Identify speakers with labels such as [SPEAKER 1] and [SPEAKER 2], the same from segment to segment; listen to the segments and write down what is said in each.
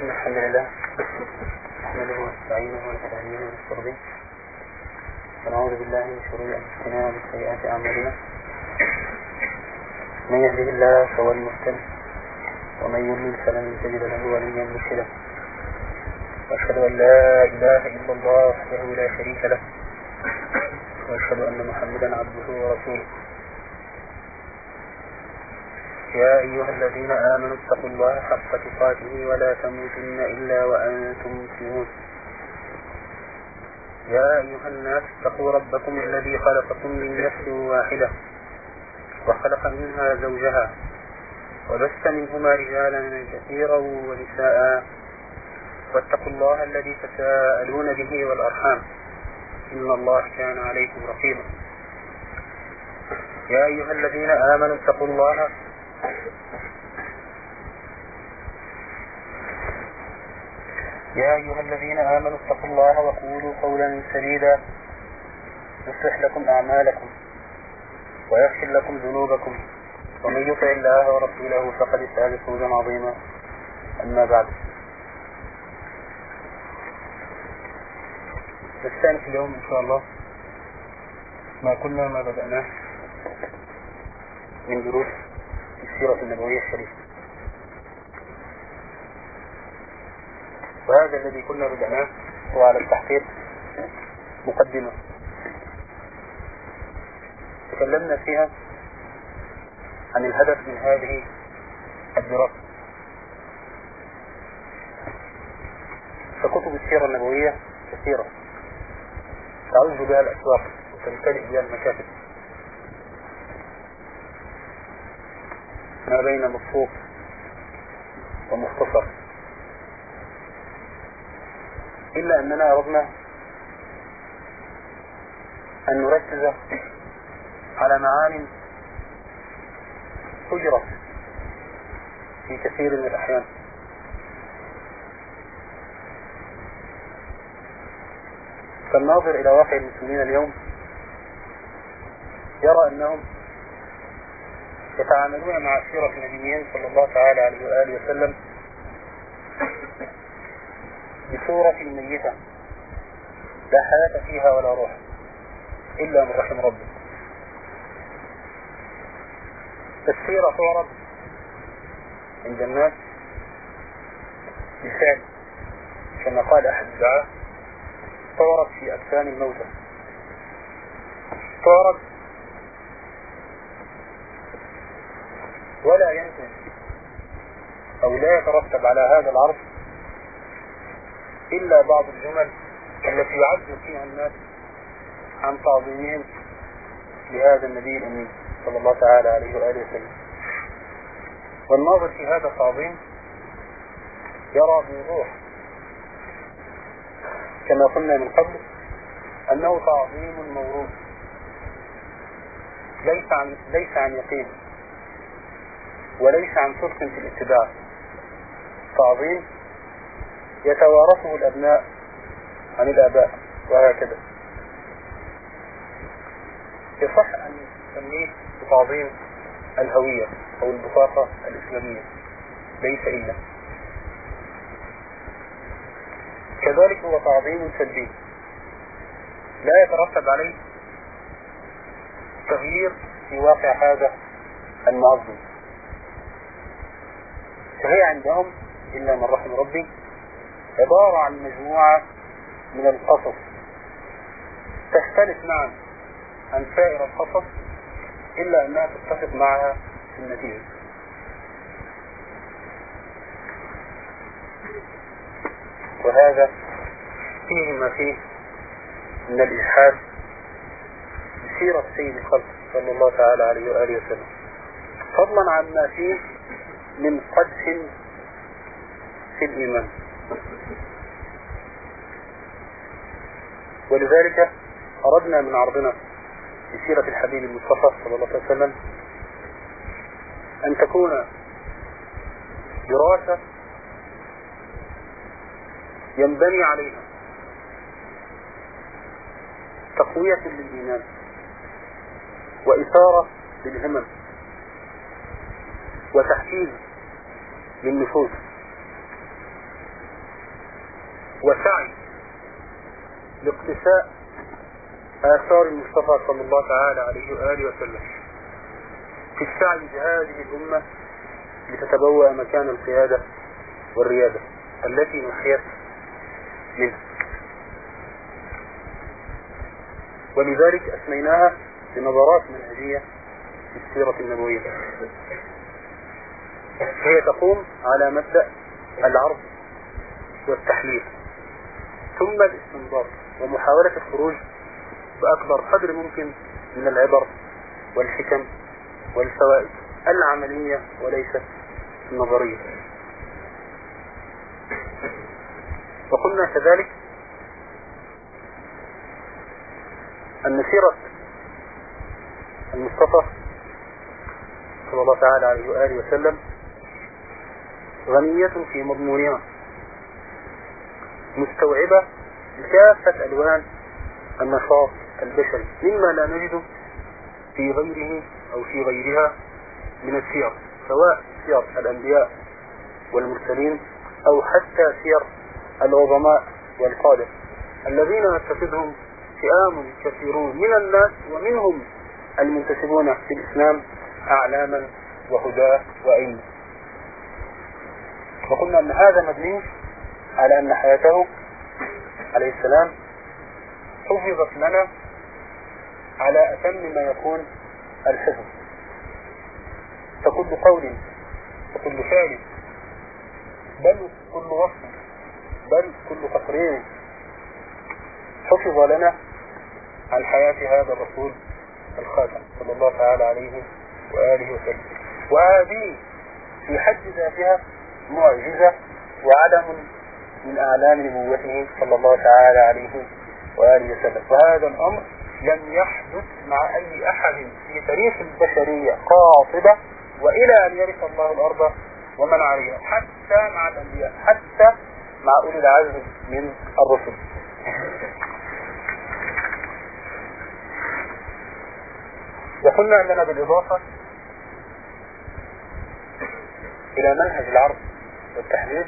[SPEAKER 1] إن الحمد لله نحمده ونستعينه ونستهديه ونسترضيه ونعوذ بالله من شرور أنفسنا ومن سيئات أعمالنا. من يهده الله فهو المهتد ومن يضلل فلن تجد له وليا مرشدا. وأشهد أن لا إله إلا الله وحده لا شريك له وأشهد أن محمدا عبده ورسوله. يا أيها الذين آمنوا اتقوا الله حق تقاته ولا تموتن إلا وأنتم مسلمون. يا أيها الناس اتقوا ربكم الذي خلقكم من نفس واحدة وخلق منها زوجها وبث منهما رجالا كثيرا ونساء واتقوا الله الذي تساءلون به والأرحام إن الله كان عليكم رقيبا. يا أيها الذين آمنوا اتقوا الله وقولوا قولا سديدا يصلح لكم أعمالكم ويغفر لكم ذنوبكم ومن يطع الله ورسوله فقد فاز فوزا عظيما. أما بعد، نستأنف اليوم إن شاء الله ما بدأناه من دروس السيرة النبوية الشريفة، وهذا الذي كنا بدأناه هو على التحقيق مقدمة تكلمنا فيها عن الهدف من هذه الدراسة. فكتب السيرة النبوية كثيرة تعوج بها الأسواق وتمتلئ بها المكاتب، ما بين مبسوط ومختصر، إلا أننا أردنا أن نركز على معان هجرت في كثير من الأحيان، فالناظر إلى واقع المسلمين اليوم يرى أنهم يتعاملون مع سيرة النبيين صلى الله تعالى عليه وآله وسلم بصورة ميتة لا حياة فيها ولا روح إلا من رحم ربه. السيرة تعرض عند الناس بالفعل كما قال أحد الدعاة، تعرض في أجسام الموتى، تعرض ولا ينتج أو لا يترتب على هذا العرض إلا بعض الجمل التي يعجز فيها الناس عن تعظيمهم لهذا النبي الأمين صلى الله تعالى عليه وآله وسلم. والناظر في هذا التعظيم يرى بوضوح كما قلنا من قبل أنه تعظيم موروث ليس عن يقين وليس عن صدق في الاتباع، تعظيم يتوارثه الأبناء عن الآباء وهكذا. يصح أن نسميه بتعظيم الهوية أو البطاقة الإسلامية، ليس إلا كذلك هو تعظيم سلبي لا يترتب عليه تغيير في واقع هذا المعظم، فهي عندهم إلا من رحم ربي عبارة عن مجموعة من القصص تختلف معا عن سائر القصص إلا أنها تتفق معها في النتيجة. وهذا فيه ما فيه من الإلحاد بسيرة سيد الخلق صلى الله تعالى عليه وآله وسلم، فضلا عن ما فيه من قدح في الإيمان. ولذلك أردنا من عرضنا في سيرة الحبيب المصطفى صلى الله عليه وسلم أن تكون دراسة ينبني عليها تقوية للإيمان وإثارة للهمم وتحفيز للنفوس، وسعي لاقتفاء آثار المصطفى صلى الله تعالى عليه وآله وسلم في السعي بهذه الأمة لتتبوأ مكان القيادة والريادة التي نحيت منها. ولذلك أسميناها بنظرات منهجية في السيرة النبوية. هي تقوم على مبدأ العرض والتحليل ثم الاستنباط ومحاولة الخروج بأكبر قدر ممكن من العبر والحكم والفوائد العملية وليست النظرية. وقلنا كذلك أن سيرة المصطفى صلى الله تعالى عليه وآله وسلم غنية في مضمونها مستوعبة لكافة ألوان النشاط البشري مما لا نجده في غيره أو في غيرها من السير، سواء سير الأنبياء والمرسلين أو حتى سير العظماء والقادة الذين يتخذهم فئام كثيرون من الناس ومنهم المنتسبون في الإسلام أعلاما وهداة وأئمة. وقلنا أن هذا مبني على أن حياته عليه السلام حفظت لنا على أتم ما يكون الحفظ، فكل قول وكل فعل بل كل وصف بل كل تقرير حفظ لنا عن حياة هذا الرسول الخاتم صلى الله تعالى عليه وآله وسلم. وهذه في حد ذاتها معجزة وعلم من أعلام نبوته صلى الله تعالى عليه وآله وسلم. وهذا الأمر لم يحدث مع أي أحد في تاريخ البشرية قاطبة وإلى أن يرث الله الأرض ومن عليها، حتى مع الأنبياء، حتى مع أولي العزم من الرسل. وقلنا أننا بالإضافة إلى منهج العرض والتحديد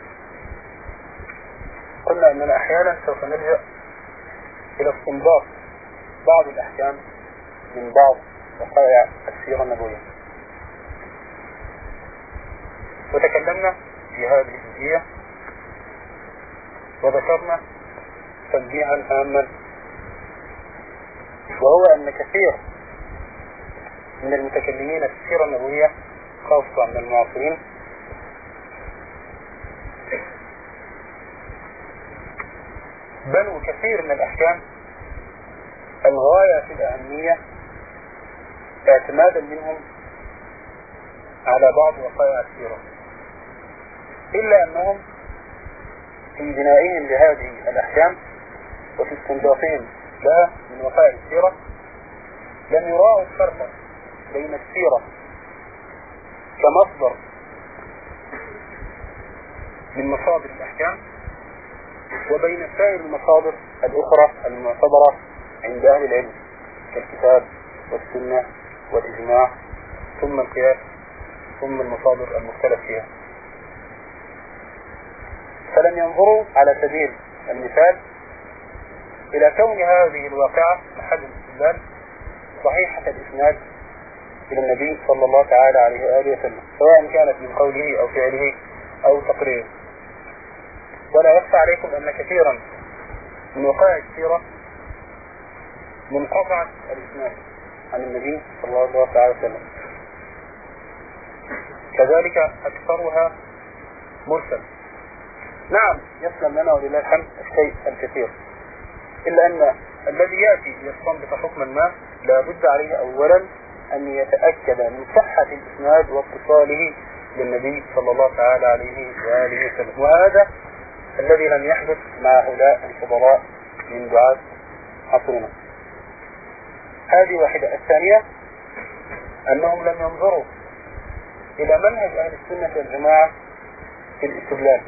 [SPEAKER 1] قلنا أننا أحيانا سوف نلجأ إلى استنباط بعض الأحكام من بعض وقائع السيرة النبوية. وتكلمنا في هذه الجزئية وذكرنا تنبيها هاما، وهو أن كثير من المتكلمين في السيرة النبوية خاصة من المعاصرين بنوا كثير من الأحكام الغاية في الأهمية اعتمادا منهم على بعض وقائع السيرة، إلا أنهم في بنائهم لهذه الأحكام وفي استنباطهم لها من وقائع السيرة لم يراعوا الفرق بين السيرة كمصدر من مصادر الأحكام وبين سائر المصادر الأخرى المعتبرة عند أهل العلم كالكتاب والسنة والإجماع ثم القياس ثم المصادر المختلف فيها. فلم ينظروا على سبيل المثال إلى كون هذه الواقعة محل الاستدلال صحيحة الإسناد إلى النبي صلى الله تعالى عليه وآله وسلم، سواء كانت من قوله أو فعله أو تقريره. ولا يخفى عليكم أن كثيرا من وقائع السيرة منقطعة الإسناد عن النبي صلى الله عليه وسلم، كذلك أكثرها مرسل. نعم يسلم لنا ولله الحمد الشيء الكثير، إلا أن الذي يأتي يستنبط حكما ما لا بد عليه أولا أن يتأكد من صحة الإسناد واتصاله للنبي صلى الله تعالى عليه وآله وسلم، وهذا الذي لم يحدث مع هؤلاء الفضلاء من دعاة عصرنا. هذه واحدة. الثانية أنهم لم ينظروا إلى منهج أهل السنة والجماعة في الاستدلال،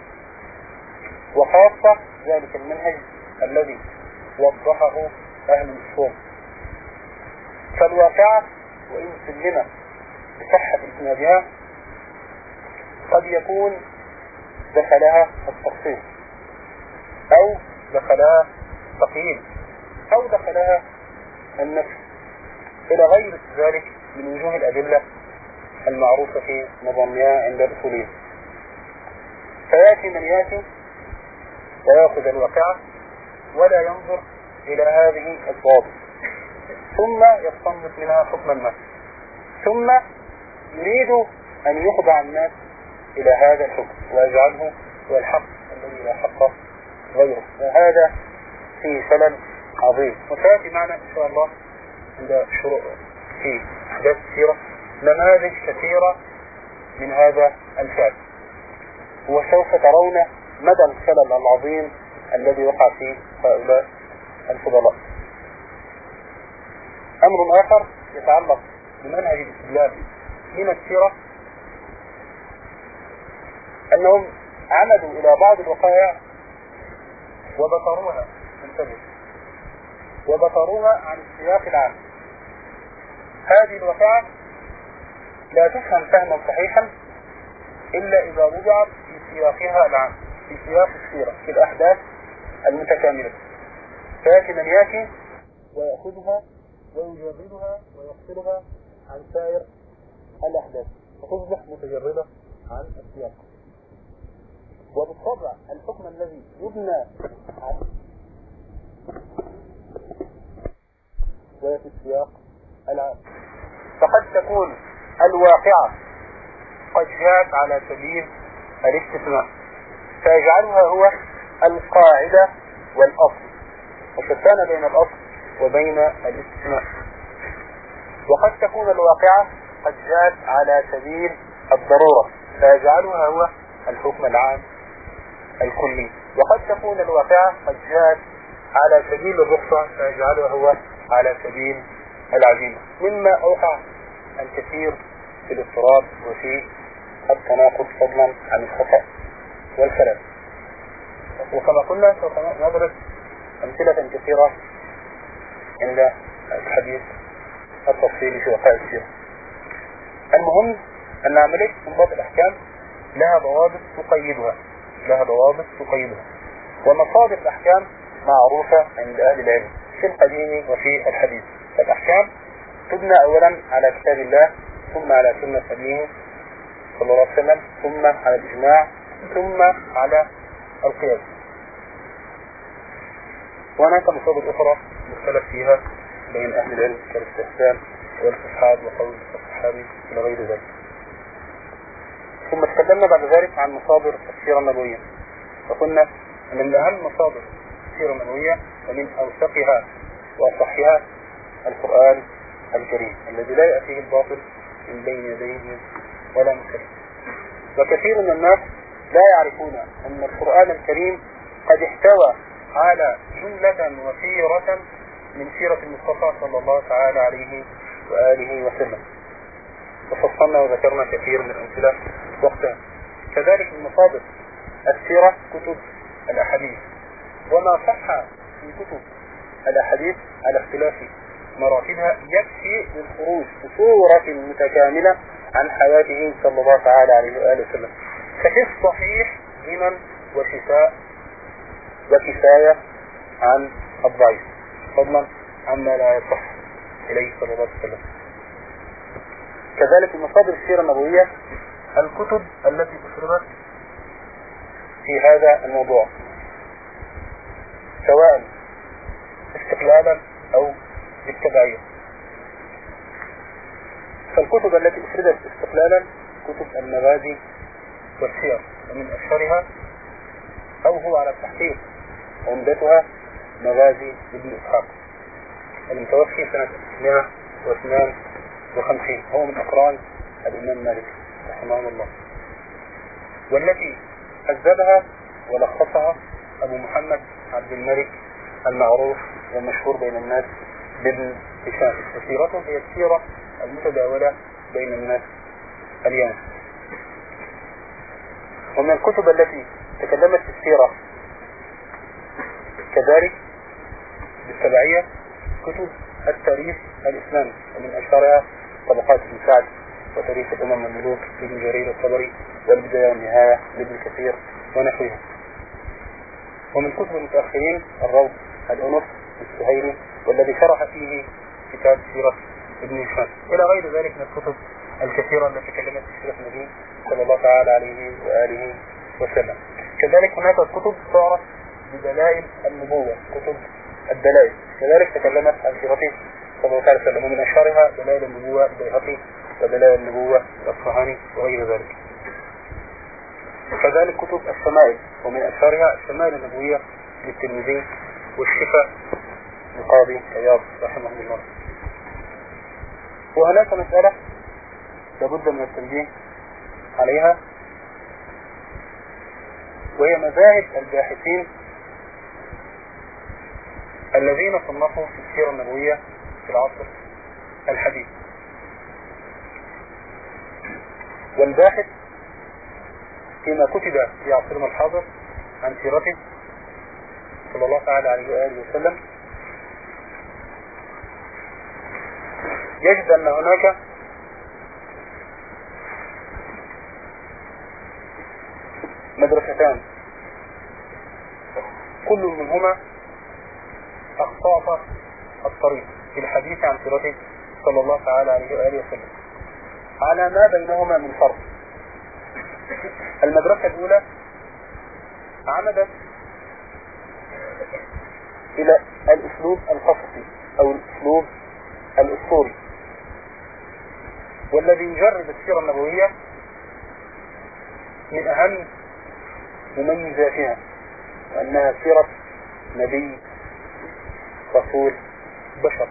[SPEAKER 1] وخاصة ذلك المنهج الذي وضحه أهل الصوم. فالواقعة وإن سلم بصحة إسنادها قد يكون دخلها التخصيص أو دخلها ثقيل أو دخلها النفس إلى غير ذلك من وجوه الأدلة المعروفة في نظامها عند الأصوليين. فيأتي من يأتي ويأخذ الواقعة ولا ينظر إلى هذه الضوابط، ثم يستنبط منها حكما ما، ثم يريد أن يخضع الناس إلى هذا الحكم ويجعله هو الحق الذي لا حق غيره، وهذا فيه خلل عظيم. وسيأتي معنا إن شاء الله عند شروع في أحداث السيرة نماذج كثيرة من هذا الفعل، وسوف ترون مدى الخلل العظيم الذي وقع فيه هؤلاء الفضلاء. أمر آخر يتعلق بمنهج الاستدلال من السيرة، أنهم عمدوا إلى بعض الوقائع وبطروها، انتبه، وبطروها عن السياق العام. هذه الوقائع لا تفهم فهما صحيحا إلا إذا وضعت في سياقها العام، في سياق السيرة، في الأحداث المتكاملة. فيأتي من يأتي ويأخذها ويجردها ويفصلها عن سائر الأحداث فتصبح متجردة عن السياق. وبالطبع الحكم الذي يبنى على وفي السياق العام، فقد تكون الواقعة قد جاءت على سبيل الاستثناء فيجعلها هو القاعدة والأصل، وشتان بين الأصل وبين الاستثناء. وقد تكون الواقعة قد جاءت على سبيل الضرورة فيجعلها هو الحكم العام الكلي، وقد تكون الواقعة قد جاءت على سبيل الرخصة فيجعلها هو على سبيل العزيمة، مما أوقع الكثير في الاضطراب وفي التناقض فضلا عن الخطأ والخلل. وكما قلنا سوف ندرس أمثلة كثيرة عند الحديث التفصيلي في وقائع السيرة. المهم أن عملية استنباط الأحكام لها ضوابط تقيدها، ومصادر الأحكام معروفة عند أهل العلم في القديم وفي الحديث. فالأحكام تبنى أولا على كتاب الله، ثم على سنة نبيه صلى الله عليه وسلم، ثم على الإجماع، ثم على القياس. وهناك مصادر أخرى مختلف فيها بين أهل العلم كالاستحسان والاستصحاب وقول الصحابي إلى غير ذلك. ثم تكلمنا بعد ذلك عن مصادر السيرة النبوية، وقلنا أن من أهم مصادر السيرة النبوية ومن أوثقها وأصحها القرآن الكريم الذي لا يأتيه الباطل من بين يديه ولا من خلفه. وكثير من الناس لا يعرفون أن القرآن الكريم قد احتوى على جملة وثيرة من سيرة المصطفى صلى الله تعالى عليه وآله وسلم، وفصلنا وذكرنا كثير من الأمثلة وقتها. كذلك من مصادر السيرة كتب الأحاديث، وما صح في كتب الأحاديث على اختلاف مراتبها يكفي للخروج بصورة متكاملة عن حياته صلى الله تعالى عليه وآله وسلم. ففي الصحيح غنى وشفاء وكفاية عن الضعيف فضلا عما لا يصح إليه صلى الله عليه وسلم. كذلك من مصادر السيرة النبوية الكتب التي أسردت في هذا الموضوع سواء استقلالا أو بالتبعية. فالكتب التي أسردت استقلالا كتب المغازي والسير، ومن أشهرها أو هو على التحقيق عمدتها مغازي ابن إسحاق المتوفي سنة 152، هو من أقران الإمام مالك رحمه الله، والتي هذبها ولخصها أبو محمد عبد الملك المعروف والمشهور بين الناس بابن هشام. وسيرته هي السيرة المتداولة بين الناس اليوم. ومن الكتب التي تكلمت في السيرة كذلك بالتبعية كتب التاريخ الإسلامي، ومن أشهرها طبقات ابن سعد وتاريخ الأمم والملوك لابن جرير الطبري والبداية والنهاية لابن كثير ونحوها. ومن كتب المتأخرين الروض الأنف السهيلي والذي شرح فيه كتاب سيرة ابن هشام، إلى غير ذلك من الكتب الكثيرة التي تكلمت في سيرة النبي صلى الله تعالى عليه وآله وسلم. كذلك هناك كتب تعرف بدلائل النبوة، كتب الدلائل، كذلك تكلمت عن سيرته صلى الله عليه وسلم، ومن أشهرها دلائل النبوة البيهقي ودلائل النبوة الأصفهاني وغير ذلك. كذلك كتب الشمائل، ومن أشهرها الشمائل النبوية للترمذي والشفاء للقاضي عياض رحمه الله. وهناك مسألة لابد من التنبيه عليها، وهي مذاهب الباحثين الذين صنفوا في السيرة النبوية في العصر الحديث. والباحث فيما كتب في عصرنا الحاضر عن سيرته صلى الله تعالى عليه وآله وسلم يجد أن هناك مدرستان كل منهما أخطاط الطريق في الحديث عن سيرته صلى الله تعالى عليه وآله وسلم على ما بينهما من فرق. المدرسة الأولى عمدت إلى الأسلوب القصصي أو الأسلوب الأسطوري، والذي يجرد السيرة النبوية من أهم مميزاتها وأنها سيرة نبي رسول بشر.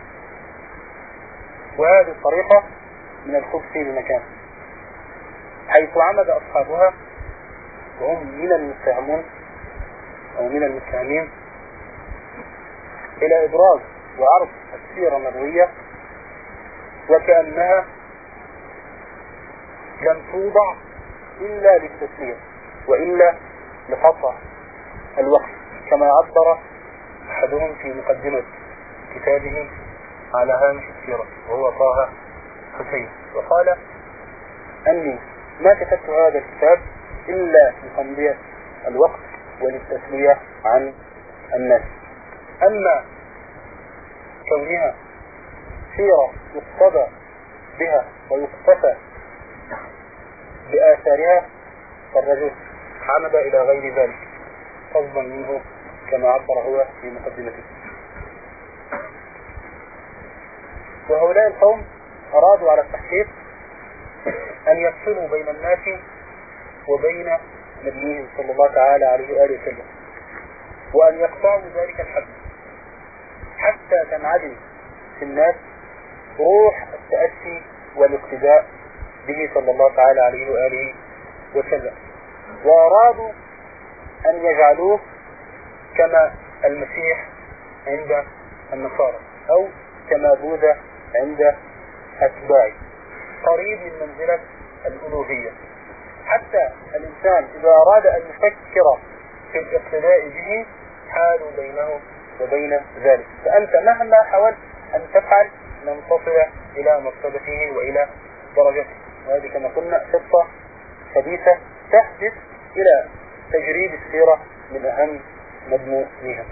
[SPEAKER 1] وهذه الطريقة من الخبث بمكان، حيث عمد أصحابها وهم من المتهمون أو من المتهمين إلى إبراز وعرض السيرة النبوية وكأنها لم توضع إلا للتسلية وإلا لقطع الوقت، كما عبر أحدهم في مقدمة كتابه على هامش السيرة وهو طه حسين، وقال أني ما كتبت هذا الكتاب إلا لتمضية الوقت وللتسلية عن الناس. أما كونها سيرة يقتضى بها ويقتفى بآثارها فالرجل عمد إلى غير ذلك قصدا منه كما عبر هو في مقدمته. وهؤلاء القوم أرادوا على التحقيق أن يفصلوا بين الناس وبين نبيهم صلى الله تعالى عليه وآله وسلم، وأن يقطعوا ذلك الحد حتى تنعدم في الناس روح التأسي والاقتداء به صلى الله تعالى عليه وآله وسلم، وأرادوا أن يجعلوه كما المسيح عند النصارى أو كما بوذا عند أتباعه، قريب من منزلة الألوهية، حتى الإنسان إذا أراد أن يفكر في الاقتداء به حال بينه وبين ذلك، فأنت مهما حاولت أن تفعل لن تصل إلى مرتبته وإلى درجته. وهذه كما قلنا خطة خبيثة تحدث إلى تجريد السيرة من أهم مضمونها.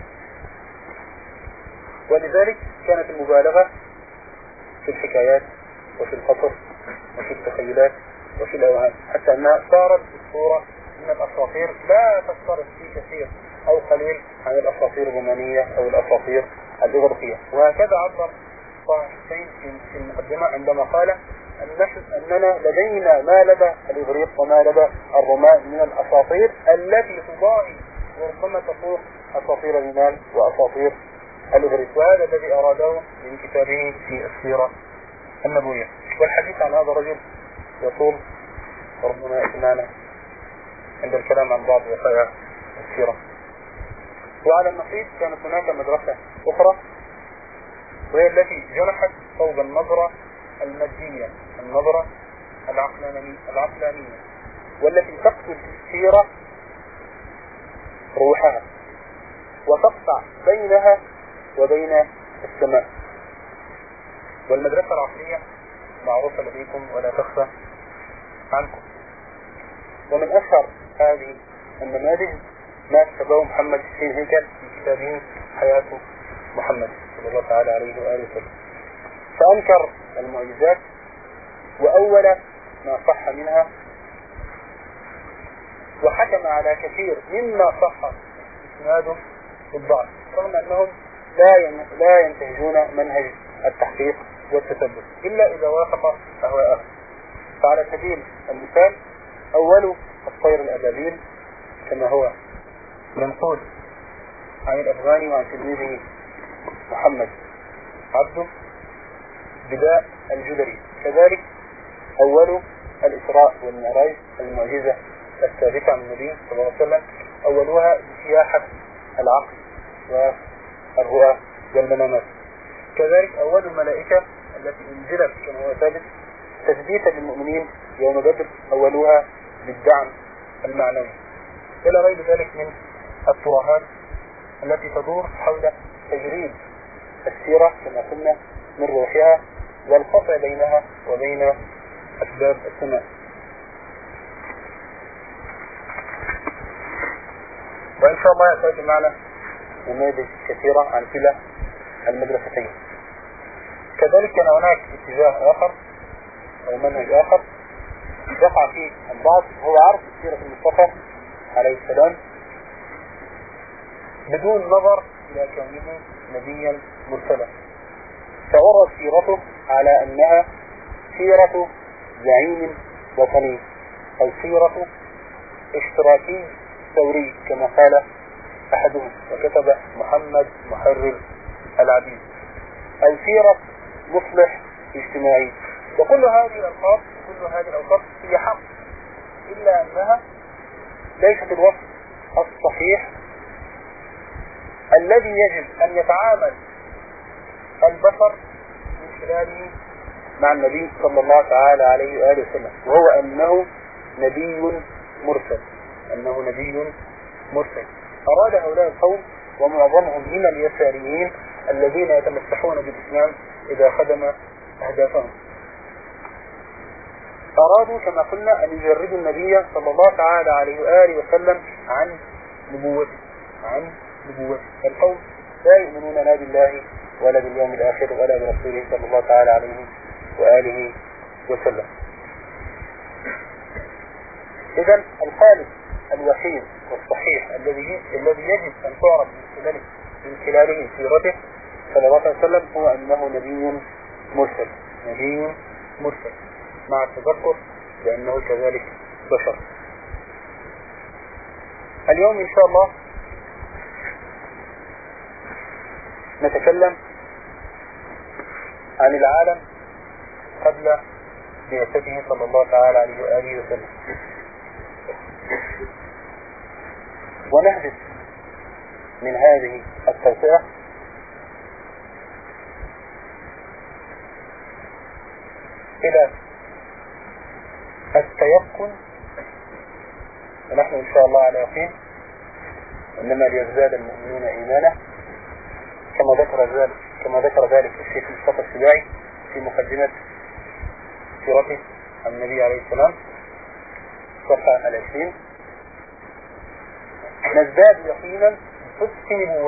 [SPEAKER 1] ولذلك كانت المبالغة في الحكايات وفي القصص وفي التخيلات وفي الأوهام، حتى أنها صارت الصورة من الأساطير لا تفترض في كثير أو قليل عن الأساطير الرومانية أو الأساطير الإغريقية. وهكذا عبر طه حسين في المقدمة عندما قال أننا لدينا ما لدى الإغريق وما لدى الرومان من الأساطير التي تضاهي وربما تفوق أساطير اليونان وأساطير الإغريق، وهذا الذي أراده من كتابه في السيرة النبوية. والحديث عن هذا الرجل يطول وربما يأتينا عند الكلام عن بعض وقائع السيرة. وعلى النقيض كانت هناك مدرسة أخرى وهي التي جنحت صوب النظرة المادية، النظرة العقلانية، والتي تقتل السيرة روحها وتقطع بينها وبين السماء. والمدرسة العقلية معروفة لديكم ولا تخفى عنكم. ومن أشهر هذه النماذج ما كتبه محمد حسين هيكل في كتابه حياة محمد صلى الله تعالى عليه وآله وسلم. فأنكر المعجزات وأول ما صح منها، وحكم على كثير مما صح إسناده بالضعف، رغم أنهم لا ينتهجون منهج التحقيق والتثبت إلا إذا وافق أهواءهم. فعلى سبيل المثال أول الطير الأبابيل كما هو منقول عن الأفغاني وعن تلميذه محمد عبده بداء الجدري. كذلك أول الإسراء والمعراج المعجزة الثابتة عن النبي صلى الله عليه وسلم أولها بسياحة العقل والرؤى والمنامات. كذلك أول الملائكة التي انزلت كما هو ثابت تثبيتا للمؤمنين يوم بدر أولها بالدعم المعنوي، إلى غير ذلك من الترهات التي تدور حول تجريد السيرة كما قلنا من روحها والقطع بينها وبين أسباب السماء. وإن شاء الله يأتي معنا نماذج كثيرة عن كلا المدرستين. كذلك كان هناك اتجاه آخر أو منهج آخر وقع فيه البعض، هو عرض سيرة المصطفى عليه السلام بدون نظر إلى كونه نبيا مرسلا، فورد سيرته على أنها سيرة زعيم وطني أو سيرة اشتراكي ثوري كما قال أحدهم وكتب محمد محرر العبيد، أو سيرة مصلح اجتماعي. وكل هذه الألقاب هي حق، إلا أنها ليست الوصف الصحيح الذي يجب أن يتعامل البشر من خلاله مع النبي صلى الله تعالى عليه وآله وسلم، وهو أنه نبي مرسل. أراد هؤلاء القوم ومعظمهم من اليساريين الذين يتمسحون بالإسلام إذا خدم أهدافهم، أرادوا كما قلنا أن يجردوا النبي صلى الله تعالى عليه وآله وسلم عن نبوته. القوم لا يؤمنون لا بالله ولا باليوم الآخر ولا برسوله صلى الله تعالى عليه وآله وسلم. إذن الخالق الوحيد والصحيح الذي يجب أن تعرف من خلاله سيرته صلى الله عليه وسلم هو أنه نبي مرسل مع التذكر بأنه كذلك بشر. اليوم إن شاء الله نتكلم عن العالم قبل بعثته صلى الله تعالى عليه وآله وسلم، ونهدف من هذه التوسعة إلى التيقن، ونحن إن شاء الله على يقين، إنما ليزداد المؤمنون إيمانا كما ذكر ذلك الشيخ مصطفى السباعي في مقدمة سيرته عن النبي عليه السلام صفحة 20. نزداد يقينا بصدق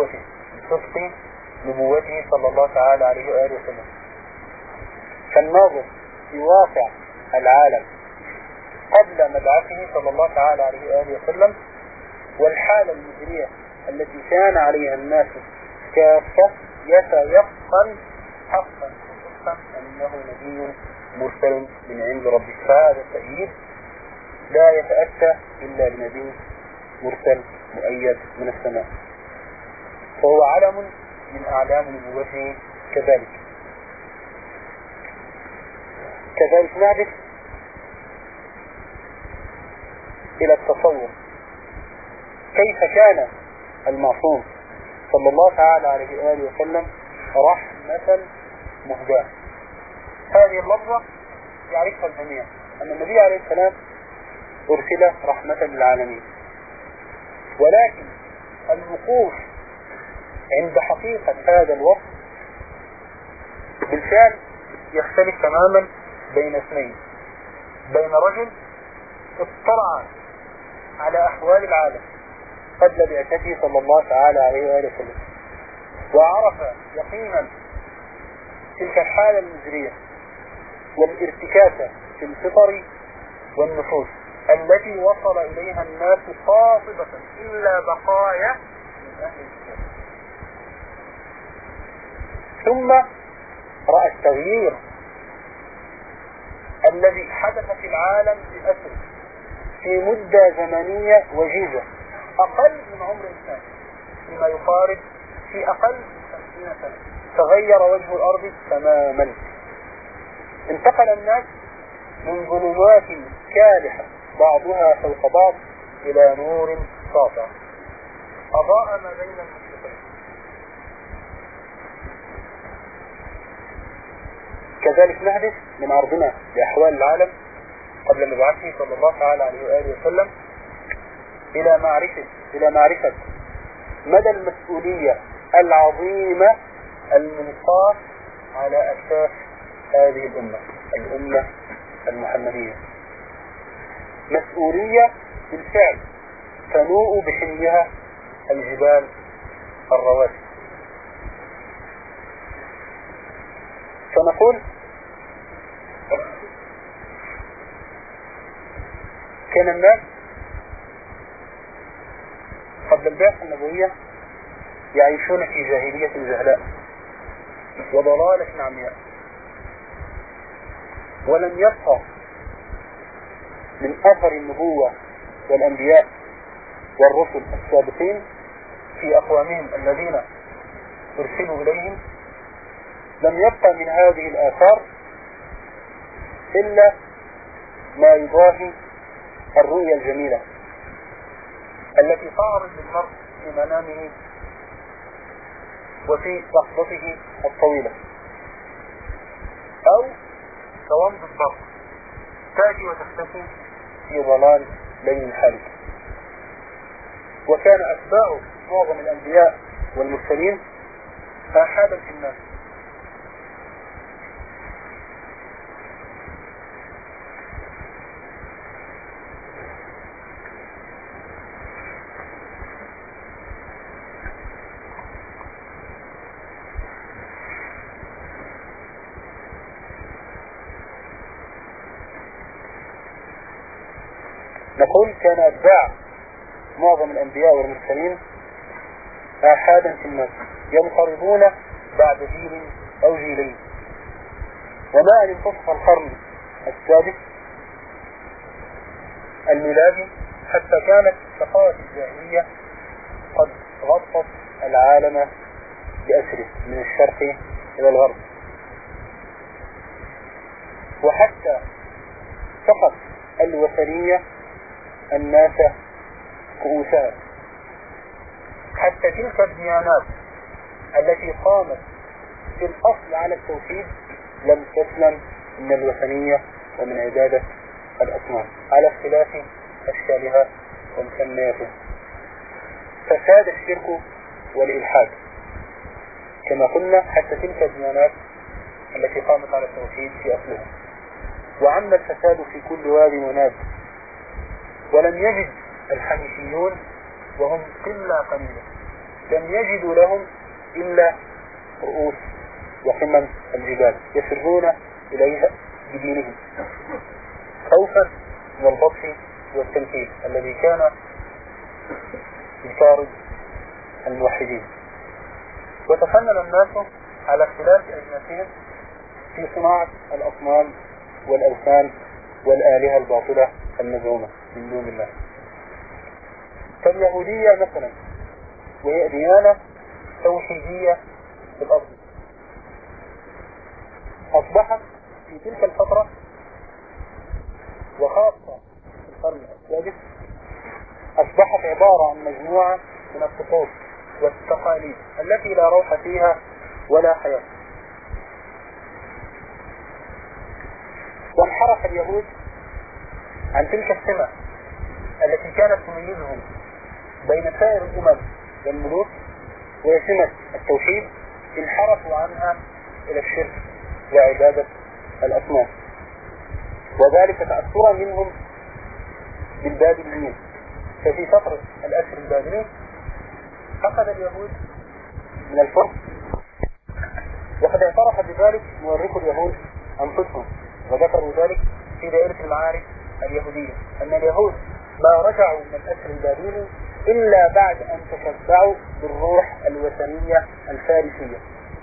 [SPEAKER 1] نبوته صلى الله تعالى عليه وآله وسلم. فالناظر في واقع العالم قبل مبعثه صلى الله تعالى عليه وآله وسلم والحالة المزرية التي كان عليها الناس كافة يتيقن حقا أنه نبي مرسل من عند ربه. فهذا التأييد لا يتأتى إلا بنبي مرسل مؤيد من السماء، فهو علم من أعلام نبوته. كذلك نهدف إلى التصور كيف كان المعصوم صلى الله تعالى عليه وآله وسلم رحمة مهداة. هذه اللفظة يعرفها الجميع أن النبي عليه السلام أرسل رحمة للعالمين، ولكن الوقوف عند حقيقة هذا الوصف بالفعل يختلف تماما بين اثنين، بين رجل اطلع على أحوال العالم قبل بعثته صلى الله تعالى عليه وآله وسلم، وعرف يقينا تلك الحالة المزرية والارتكاسة في الفطر والنفوس التي وصل إليها الناس قاطبة إلا بقايا من أهل الكتاب. ثم رأى التغيير الذي حدث في العالم بأسره في مدة زمنية وجيزة أقل من عمر الإنسان، فيما يقارب في أقل من 50 سنة تغير وجه الأرض تماما. انتقل الناس من ظلمات كالحة بعضها فوق بعض إلى نور ساطع أضاء ما بين المشرقين. كذلك نهدف من عرضنا لأحوال العالم قبل مبعثه صلى الله تعالى عليه وآله وسلم إلى معرفة مدى المسؤولية العظيمة الملقاة على أساس هذه الأمة المحمدية، مسؤولية بالفعل تنوء بحملها الجبال الرواسي. فنقول كان الناس قبل البعثة النبوية يعيشون في جاهلية جهلاء وضلالة عمياء، ولم يبقى من أثر النبوة والأنبياء والرسل السابقين في أقوامهم الذين أرسلوا إليهم، لم يبقى من هذه الآثار إلا ما يضاهي الرؤية الجميلة التي تعرض للمرء في منامه وفي لحظته الطويلة، أو كومض البرق تأتي وتختفي في ظلال ليل حالك. وكان أتباع معظم الأنبياء والمرسلين آحادا في الناس، نقول كان أتباع معظم الأنبياء والمرسلين آحادا في الناس ينقرضون بعد جيل أو جيلين، وما أن انتصف القرن السادس الميلادي حتى كانت ثقافة الجاهلية قد غطت العالم بأسره من الشرق إلى الغرب، وحتى سقط الوثنية الناس كؤوسها، حتى تلك الديانات التي قامت في الأصل على التوحيد لم تسلم من الوثنية ومن عبادة الأصنام على اختلاف أشكالها ومسمياتها. فساد الشرك والإلحاد كما قلنا حتى تلك الديانات التي قامت على التوحيد في أصلها، وعم الفساد في كل واد وناد، ولم يجد الحنيفيون وهم قلة قليلة لم يجدوا لهم إلا رؤوس وقمم الجبال يسرون إليها بدينهم خوفا من البطش والتنكيل الذي كان يطارد الموحدين. وتفنن الناس على اختلاف أجناسهم في صناعة الأصنام والأوثان والآلهة الباطلة المزعومة من دون الله. فاليهودية مثلا وهي ديانة توحيدية في الأرض أصبحت في تلك الفترة وخاصة في القرن السادس أصبحت عبارة عن مجموعة من الطقوس والتقاليد التي لا روح فيها ولا حياة. وانحرف اليهود عن تلك السمة التي كانت تميزهم بين سائر الأمم والملوك وهي سمة التوحيد، انحرفوا عنها إلى الشرك وعبادة الأصنام، وذلك تأثرا منهم بالبابليين ففي فترة الأسر البابلي أخذ اليهود من الفرس، وقد اعترف بذلك مؤرخ اليهود أنفسهم وذكروا ذلك في دائرة المعارف اليهودية، أن اليهود ما رجعوا من الأسر البابلي إلا بعد أن تشبعوا بالروح الوثنية الفارسية.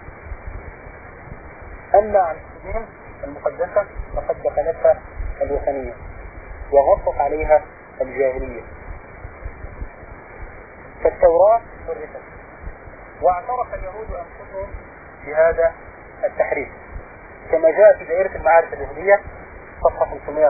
[SPEAKER 1] أما عن الدين المقدسة فقد دخلتها الوثنية وغطت عليها الجاهلية، فالتوراة حرفت، واعترف اليهود أنفسهم بهذا التحريف، كما جاء في دائرة المعارف اليهودية صفحة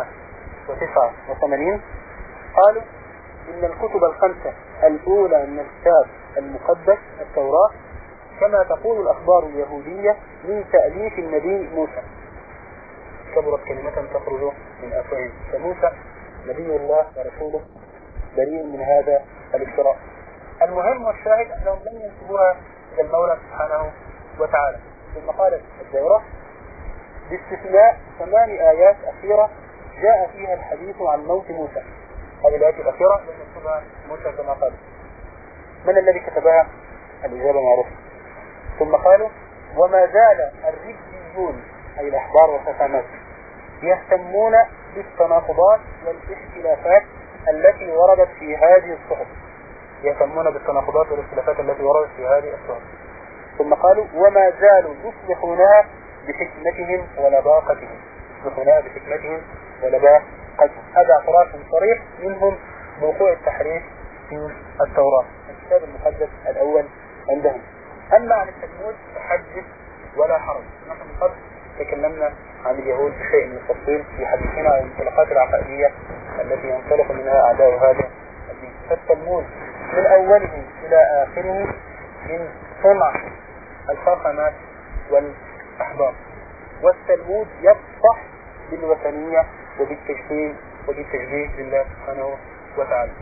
[SPEAKER 1] 589 قالوا إن الكتب الخمسة الأولى من الكتاب المقدس التوراة كما تقول الأخبار اليهودية من تأليف النبي موسى. كبرت كلمة تخرج من أفواههم، فموسى نبي الله ورسوله بريء من هذا الافتراء. المهم والشاهد أنهم لم ينسبوها إلى المولى سبحانه وتعالى. ثم قالت الدائرة باستثناء 8 آيات أخيرة جاء فيها الحديث عن موت موسى. هذه الآيات الأخيرة لم يكتبها موسى كما قال. من الذي كتبها؟ الإجابة معروفة. ثم قالوا وما زال الربيون أي الأحبار والحكامات يهتمون بالتناقضات والاختلافات التي وردت في هذه الصحف، يهتمون بالتناقضات والاختلافات التي وردت في هذه الصحف. ثم قالوا وما زالوا يصلحونها بحكمتهم ولباقتهم، يصلحونها بحكمتهم ولباقتهم. هذا اعتراف صريح منهم بوقوع التحريف في التوراة الكتاب المقدس الأول عندهم. أما عن التلمود فحدث ولا حرج. نحن من قبل تكلمنا عن اليهود بشيء من التفصيل في حديثنا عن المنطلقات العقائدية التي ينطلق منها أعداء هذا الدين. فالتلمود من أوله إلى آخره من صنع الفخامات والأحبار، والتلمود يفصح بالوثنية وبالتشبيه لله سبحانه وتعالى.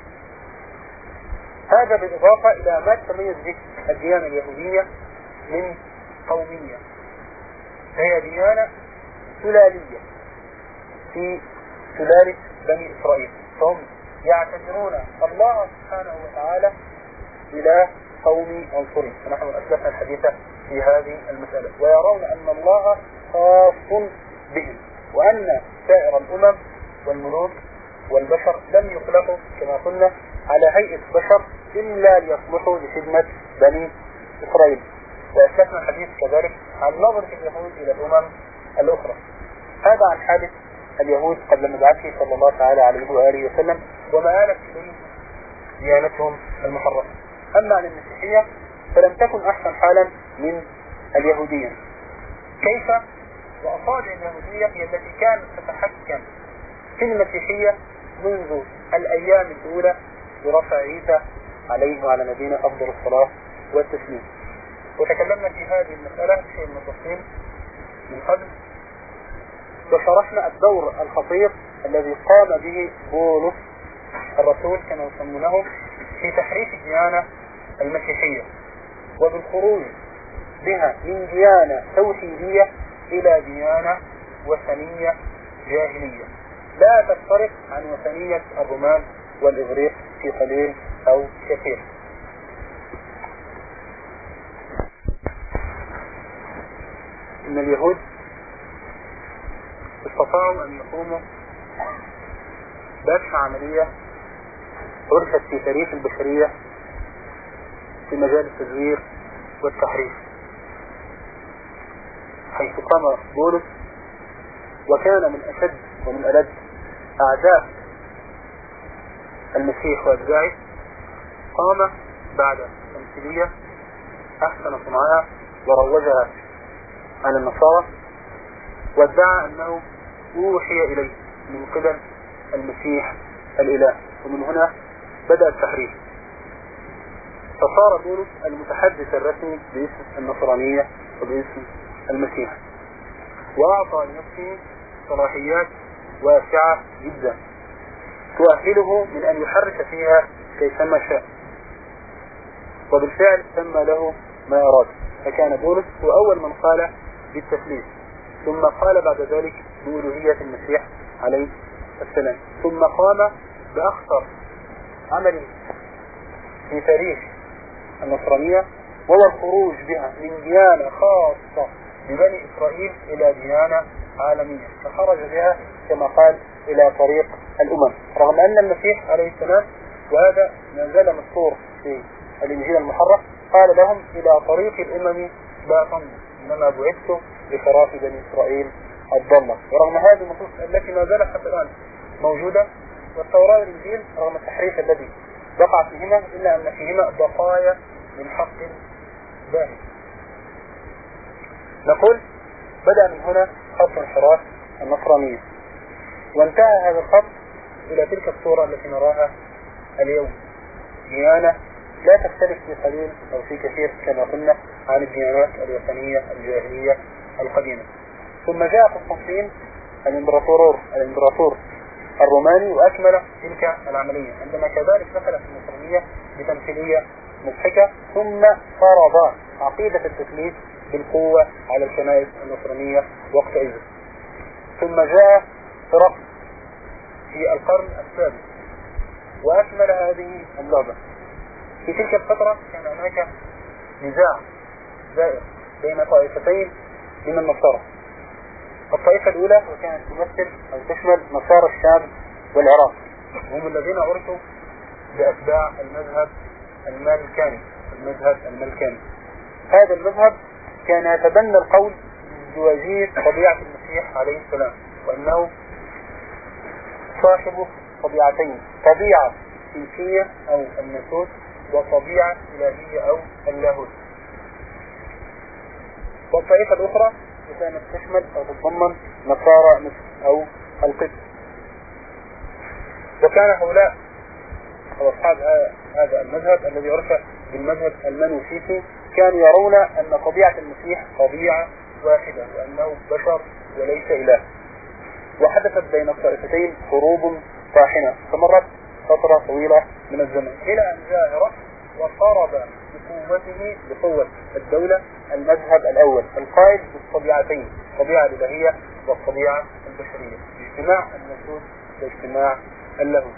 [SPEAKER 1] هذا بالإضافة إلى ما تميز به الديانة اليهودية من قومية، هي ديانة سلالية في سلالة بني إسرائيل، فهم يعتبرون الله سبحانه وتعالى إله قومي عنصري، ونحن أسلفنا الحديث في هذه المسألة، ويرون أن الله خاص بهم، وأن سائر الأمم والملوك والبشر لم يخلقوا كما قلنا على هيئة بشر إلا ليصلحوا لخدمة بني إسرائيل. وأسلفنا الحديث كذلك عن نظرة اليهود إلى الأمم الأخرى. هذا عن حادث اليهود قبل مبعثه صلى الله تعالى عليه وآله وسلم وما آلت إليه ديانتهم المحرمة. أما عن المسيحية فلم تكن أحسن حالا من اليهودية. كيف؟ وأصابع اليهودية هي التي كانت تتحكم في المسيحية منذ الأيام الأولى برفع عيسى عليه وعلى نبينا أفضل الصلاة والتسليم. وتكلمنا في هذه المسألة بشيء من التفصيل من قبل، وشرحنا الدور الخطير الذي قام به بولس الرسول كما يسمونه في تحريف الديانة المسيحية وبالخروج بها من ديانة توحيدية إلى ديانة وثنية جاهلية لا تفترق عن وثنية الرومان والإغريق في قليل أو كثير. إن اليهود استطاعوا أن يقوموا بأشهى عملية عرفت في تاريخ البشرية في مجال التزوير والتحريف، حيث قام بولس وكان من أشد ومن ألد أعداء المسيح وأتباعه، قام بعد تمثيلية أحسن صنعها وروجها على النصارى وادعى أنه أوحي إليه من قبل المسيح الإله، ومن هنا بدأ التحريف، فصار بولس المتحدث الرسمي باسم النصرانية وباسم المسيح، وأعطى لنفسه صلاحيات واسعة جدا تؤهله من أن يحرك فيها كيفما شاء، وبالفعل سمى له ما أراد. فكان بولس هو أول من قال بالتثليث، ثم قال بعد ذلك بألوهية المسيح عليه السلام، ثم قام بأخطر عمل في تاريخ النصرانية، وهو الخروج بها من ديانة خاصة ببني إسرائيل إلى ديانة عالمية، فخرج بها كما قال إلى طريق الأمم، رغم أن المسيح عليه السلام، وهذا ما زال مذكور في الإنجيل المحرف، قال لهم إلى طريق الأمم لا تمضوا، إنما بعثت لخراف بني إسرائيل الضالة. ورغم هذه النصوص التي ما زالت حتى الآن موجودة، والتوراة والإنجيل رغم التحريف الذي وقع فيهما إلا أن فيهما بقايا من حق باهظ. نقول بدأ من هنا خط انحراف النصرانية، وانتهى هذا الخط إلى تلك الصورة التي نراها اليوم، ديانة لا تختلف في قليل أو في كثير كما قلنا عن الديانات الوثنية الجاهلية القديمة. ثم جاء قسطنطين الإمبراطور الروماني وأكمل تلك العملية، عندما كذلك دخلت النصرانية بتمثيلية مضحكة، ثم فرض عقيدة التثليث بالقوة على الكنائس النصرانية وقتئذ. ثم جاء هرقل في القرن السادس وأكمل هذه اللعبة. في تلك الفترة كان هناك نزاع دائر بين طائفتين من النصارى. الطائفة الأولى وكانت تمثل أو تشمل نصارى الشام والعراق، هم الذين عرفوا بأتباع المذهب الملكاني. هذا المذهب كان يتبنى القول بازدواجية طبيعة المسيح عليه السلام، وأنه صاحب طبيعتين، طبيعة سيكية أو الناسوت، وطبيعة إلهية أو اللاهوت. والطائفة الأخرى كانت تشمل أو تتضمن نصارى مصر أو القبط. وكان هؤلاء أصحاب هذا المذهب الذي عرف بالمذهب المنوسيسي كانوا يرون أن طبيعة المسيح طبيعة واحدة، وأنه بشر وليس إله. وحدثت بين الطائفتين حروب طاحنة استمرت فترة طويلة من الزمن، إلى أن جاء هرقل وفرض بقوة الدولة المذهب الأول القائد بالطبيعتين، الطبيعة الإلهية والطبيعة البشرية، باجتماع الناسوت واجتماع اللاهوت.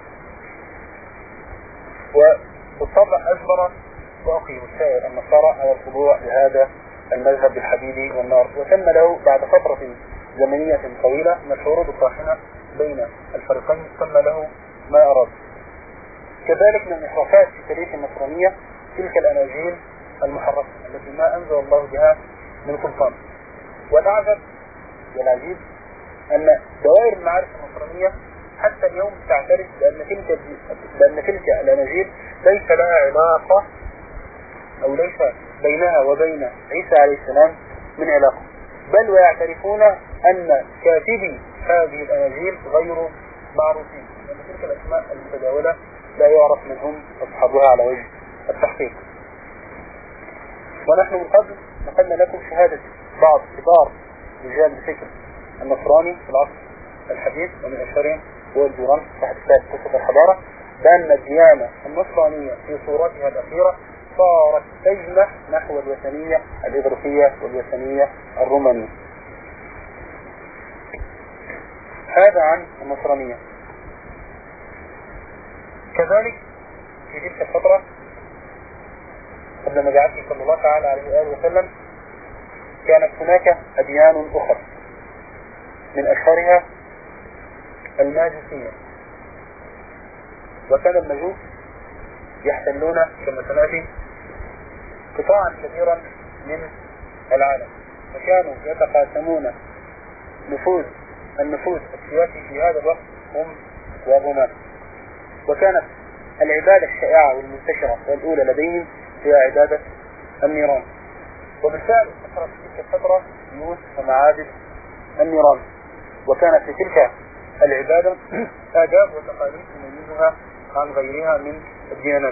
[SPEAKER 1] وبالطبع أجبر باقي وسائر النصارى على الخضوع لهذا المذهب بالحديد والنار، وتم له بعد فترة زمنية طويلة من الحروب الطاحنة بين الفريقين تم له ما أراد. كذلك من الإحرافات في تاريخ النصرانية تلك الأناجيل المحرفة التي ما أنزل الله بها من سلطان. والأعجب والعجيب أن دوائر المعارف النصرانية حتى اليوم تعترف بأن تلك الأناجيل ليس لها علاقة أو ليس بينها وبين عيسى عليه السلام من علاقة، بل ويعترفون أن كاتبي هذه الأناجيل غير معروفين، لأن تلك الأسماء المتداولة لا يعرف من هم أصحابها على وجه التحقيق. ونحن من قبل نقلنا لكم شهادة بعض كبار رجال الفكر النصراني في العصر الحديث، ومن أشهرهم هو الدوران تحت كتاب قصة الحضارة، بأن الديانة النصرانية في صورتها الأخيرة صارت تجنح نحو الوثنية الإغريقية والوثنية الرومانية. هذا عن النصرانية. كذلك في تلك الفترة قبل مجيئه صلى الله تعالى عليه وآله وسلم كانت هناك أديان أخرى، من أشهرها الماجوسية. وكان المجوس يحتلون كما سنأتي قطاعا كثيرا من العالم، وكانوا يتقاسمون النفوذ السياسي في هذا الوقت هم والرومان. وكانت العبادة الشائعة والمنتشرة والأولى لديهم هي عبادة النيران. وبالفعل انتشرت في تلك الفترة بيوت ومعابد النيران، وكانت في تلك العبادة آداب وتقاليد تميزها عن غيرها من الديانات.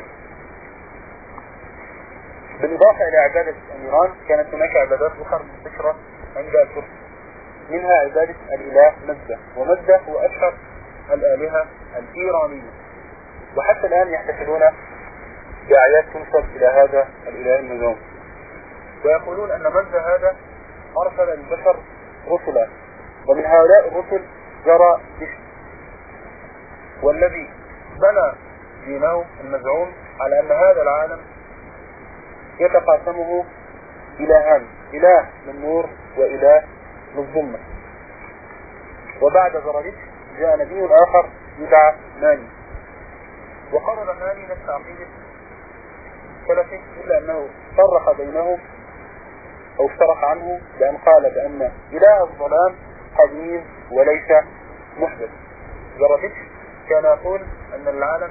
[SPEAKER 1] بالإضافة إلى عبادة النيران كانت هناك عبادات أخرى منتشرة عند الفرس، منها عبادة الإله مزدة، ومزدة هو أشهر الآلهة الإيرانية، وحتى الآن يحتفلون بأعياد تنسب إلى هذا الإله المزعوم. ويقولون أن مزدة هذا أرسل البشر رسلا، ومن هؤلاء الرسل جرى بشر، والذي بنى دينه المزعوم على أن هذا العالم يتقاسمه إلهان، إله للنور وإله للظلمة. وبعد زرادشت جاء نبي آخر يدعى ماني، وقرر ماني نفس عقيدة سلفه، إلا أنه فرق بينه أو افترق عنه بأن قال بأن إله الظلام قديم وليس محدث. زرادشت كان يقول أن العالم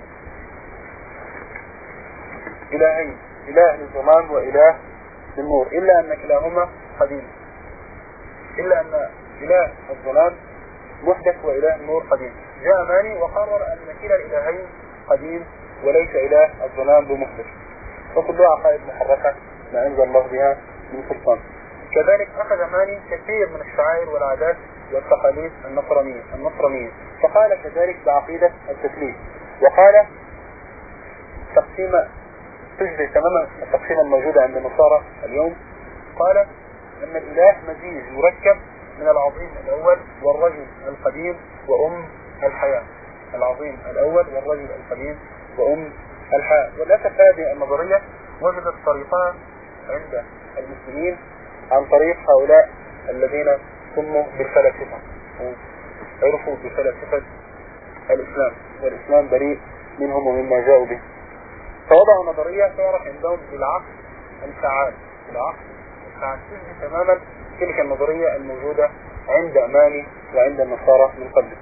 [SPEAKER 1] إلهين، إله للظلام وإله للنور، إلا أن كلاهما قديم، إلا أن إله الظلام محدث وإله النور قديم. جاء ماني وقرر أن كلا الإلهين قديم وليس إله الظلام بمحدث، وكلها عقائد محرفة ما أنزل الله بها من سلطان. كذلك أخذ ماني كثير من الشعائر والعادات والتقاليد النصرانية، فقال كذلك بعقيدة التثليث، وقال تقسيمة تشبه تماما التقسيمة الموجودة عند النصارى اليوم. قال أن الإله مزيج مركب من العظيم الأول والرجل القديم وأم الحياة، العظيم الأول والرجل القديم وأم الحياة. وللأسف هذه النظرية وجدت طريقها عند المسلمين عن طريق هؤلاء الذين سموا بالفلاسفة، عرفوا بفلاسفة الإسلام، والإسلام بريء منهم ومما جاءوا به. فوضعوا نظرية تعرف عندهم بالعقل الفعال، تشبه تماما تلك النظرية الموجودة عند ماني وعند النصارى من قبل.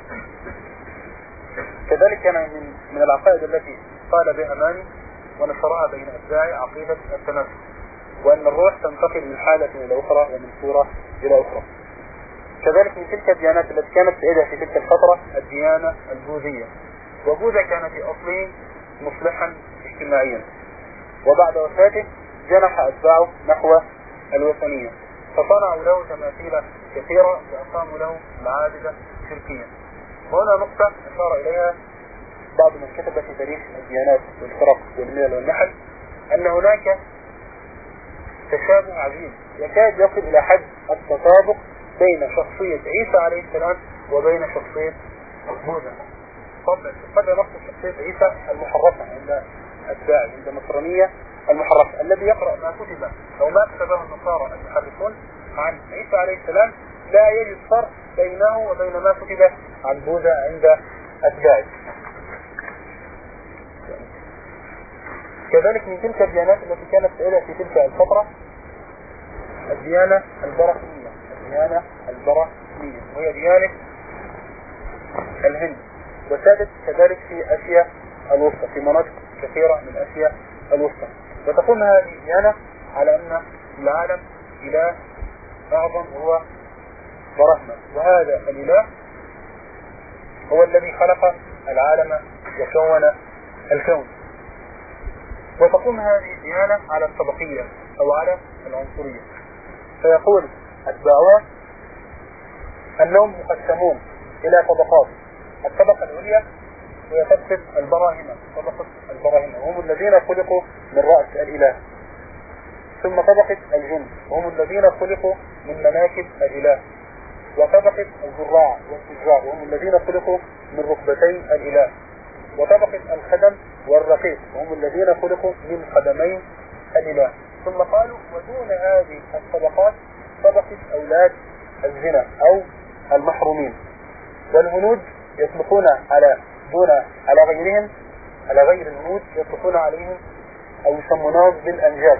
[SPEAKER 1] كذلك كان من العقائد التي قال بها ماني ونشرها بين أتباعه عقيدة التناسخ، وأن الروح تنتقل من حالة إلى أخرى ومن صورة إلى أخرى. كذلك من تلك الديانات التي كانت سائدة في تلك الفترة الديانة البوذية، وبوذا كان في أصله مصلحا اجتماعيا، وبعد وفاته جنح أتباعه نحو الوثنية، فصنعوا له تماثيل كثيرة وأقاموا له معابد شركية. وهنا نقطة أشار إليها بعض من كتب في تاريخ الديانات والفرق والملل والنحل، أن هناك تشابه عجيب يكاد يصل إلى حد التطابق بين شخصية عيسى عليه السلام وبين شخصية بوذا. طبعا قد نقص شخصية عيسى المحرفة عند الداعي، عند النصرانية المحرفة، الذي يقرأ ما كتب أو ما كتبه النصارى المحرفون عن عيسى عليه السلام لا يجد فرق بينه وبين ما كتب عن بوذا عند الداعي. كذلك من تلك الديانات التي كانت سائدة في تلك الفترة الديانة البراهيمية، وهي ديانة الهند، وسادت كذلك في آسيا الوسطى، في مناطق كثيرة من آسيا الوسطى. وتقوم هذه الديانة على أن العالم إله أعظم هو برهما، وهذا الإله هو الذي خلق العالم وكون الكون. وتقوم هذه الديانة على الطبقية أو على العنصرية، فيقول أتباعها أنهم مقسمون إلى طبقات. الطبقة العليا هي طبقة البراهمة، وهم الذين خلقوا من رأس الإله. ثم طبقة الجن، وهم الذين خلقوا من مناكب الإله. وطبقة الزراع والتجار، وهم الذين خلقوا من ركبتي الإله. وطبقة الخدم والرقيق، وهم الذين خلقوا من قدمي الإله. ثم قالوا ودون هذه الطبقات طبقة أولاد الزنا أو المحرومين. والهنود يطلقون على غيرهم، على غير الهنود يطلقون عليهم أو يسمونهم بالأنجاز،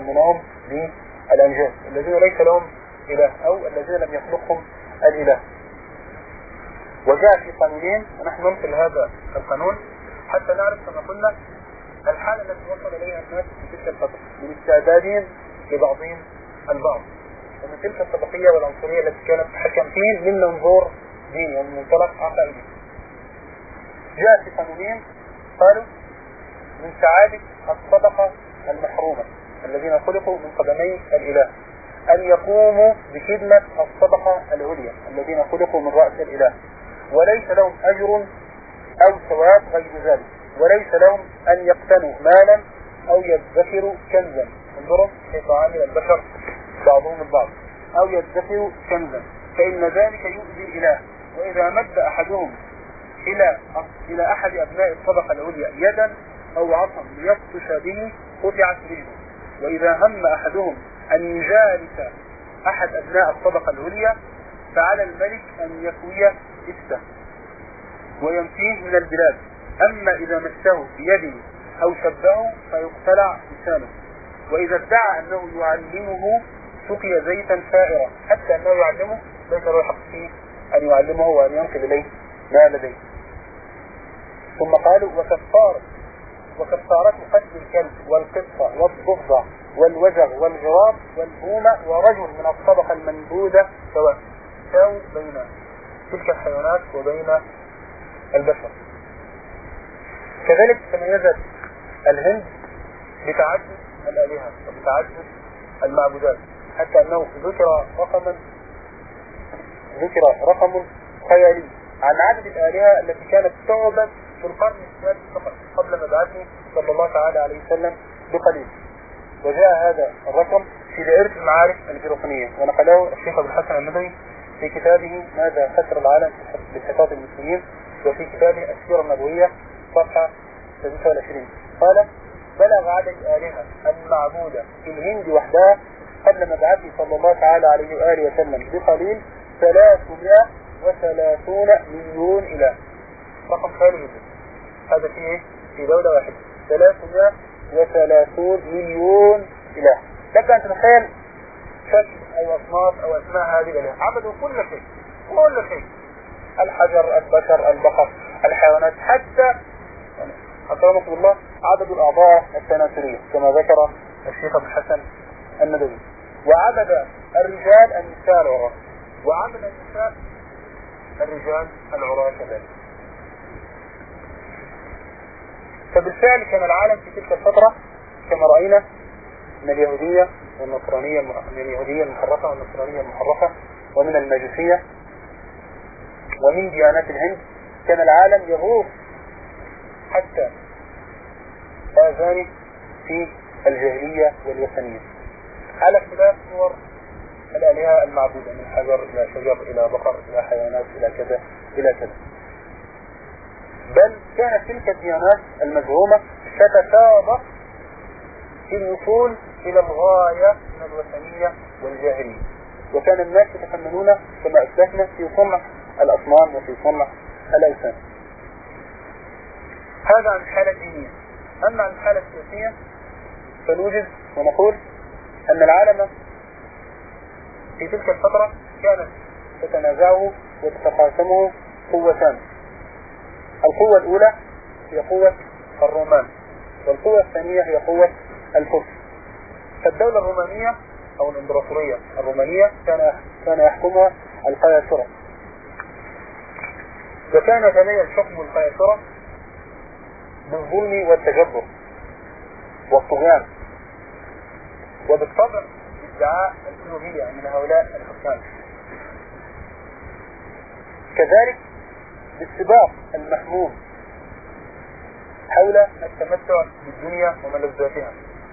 [SPEAKER 1] الذين ليس لهم إله أو الذين لم يخلقهم الإله. وجاء في قانونين، ونحن ننقل هذا القانون حتى نعرف كما قلنا الحالة التي وصل إليها الناس في تلك الفترة من استعدادهم لبعضهم البعض، ومن تلك الطبقية والعنصرية التي كانت تحكم فيه من منظور ديني ومن منطلق عقائدي. جاء في قانونين قالوا من سعادة الطبقة المحرومة الذين خلقوا من قدمي الإله أن يقوموا بخدمة الطبقة العليا الذين خلقوا من رأس الإله، وليس لهم أجر أو ثواب غير ذلك، وليس لهم أن يقتنوا مالا أو يدخروا كنزا. انظروا كيف عامل البشر بعضهم البعض. أو يدخروا كنزا، فإن ذلك يؤذي الإله، وإذا مد أحدهم إلى أحد أبناء الطبقة العليا يدا أو عصا ليبطش به قطعت رجله. وإذا هم أحدهم أن يجالس أحد أبناء الطبقة العليا فعلى الملك أن يكوي إسته وينفيه من البلاد. أما إذا مسه بيده أو شبه فيقتلع لسانه. وإذا ادعى أنه يعلمه سقي زيتا سائرا حتى أنه يعلمه ليس له حق فيه أن يعلمه وأن ينقل إليه ما لديه. ثم قالوا وكفارة قتل الكلب والقطة والضفدع والوزغ والجراب والبومة ورجل من الطبقة المنبوذة سواء بين تلك الحيوانات وبين البشر. كذلك تميزت الهند بتعدد الآلهة وبتعدد المعبودات، حتى أنه ذكر رقم خيالي عن عدد الآلهة التي كانت تعبد في القرن الثالث فقط قبل مبعثه صلى الله تعالى عليه وسلم بقليل. وجاء هذا الرقم في دائرة المعارف البيروقينية، ونقله الشيخ أبو الحسن الندوي في كتابه ماذا خسر العالم باتفاق المسلمين، وفي كتابه السيرة النبوية صفحة 23 قال: بلغ عدد الآلهة المعبودة في الهند وحدها قبل مبعثه صلى الله تعالى عليه وآله وسلم بقليل 330 مليون إله. رقم خيالي جدا. هذا فيه في دولة واحدة 330 مليون إله. لك أن تتخيل شكل أو أصناف أو أسماء هذه الآلهة. عبدوا كل شيء، الحجر، البشر، البقر، الحيوانات، حتى أكرمكم الله عبدوا الأعضاء التناسلية كما ذكر الشيخ أبو الحسن الندوي. وعبد الرجال النساء العراة، وعبد النساء الرجال العراة كذلك. فبالفعل كان العالم في تلك الفترة كما رأينا من اليهودية والنصرانية، من اليهودية المحرفة والنصرانية المحرفة، ومن المجوسية، ومن ديانات الهند، كان العالم يغوص حتى آذانه في الجاهلية والوثنية على اختلاف صور الآلهة المعبودة، من حجر إلى شجر إلى بقر إلى حيوانات إلى كذا إلى كذا. بل كانت تلك الديانات المزعومة تتسابق في الوصول إلى الغاية من الوثنية والجاهلية، وكان الناس يتفننون كما أسلفنا في صنع الأصنام وفي صنع الأوثان. هذا عن الحالة الدينية. أما عن الحالة السياسية فنوجد ونقول أن العالم في تلك الفترة كانت تتنازعه وتتقاسمه قوتان. القوة الأولى هي قوة الرومان، والقوة الثانية هي قوة الفرس. فالدولة الرومانية أو الإمبراطورية الرومانية كان يحكمها القياصرة، وكان يتميز حكم القياصرة بالظلم والتجبر والطغيان، وبالطبع ادعاء الألوهية من هؤلاء الحكام. كذلك بالسباق المحمود حول التمتع بالدنيا وملذاتها،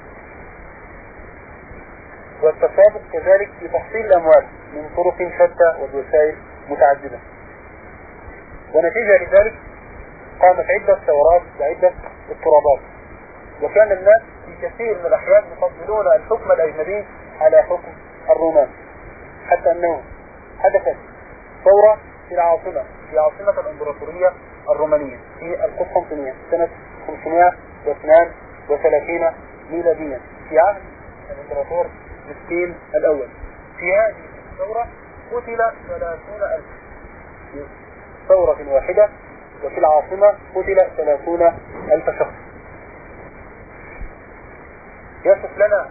[SPEAKER 1] والتسابق كذلك في تحصيل الأموال من طرق شتى وبوسائل متعددة. ونتيجة لذلك قامت عدة ثورات وعدة اضطرابات، وكان الناس في كثير من الأحيان يفضلون الحكم الأجنبي على حكم الرومان، حتى أنه حدثت ثورة في عاصمة الإمبراطورية الرومانية في القسطنطينية سنة 532 ميلاديا في عهد الإمبراطور يوستين الأول. في هذه الثورة قتل 30,000 في ثورة واحدة، وفي العاصمة قتل 30,000 شخص. يصف لنا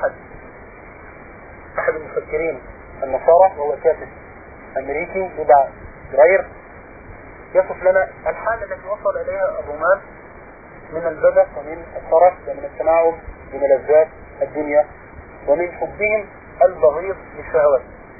[SPEAKER 1] أحد المفكرين النصارى، وهو كاتب أمريكي يدعى غير، يصف لنا الحالة التي وصل إليها الرومان من البذخ ومن الطرف ومن التناعم بملذات الدنيا ومن حبهم البغيض للشهوات.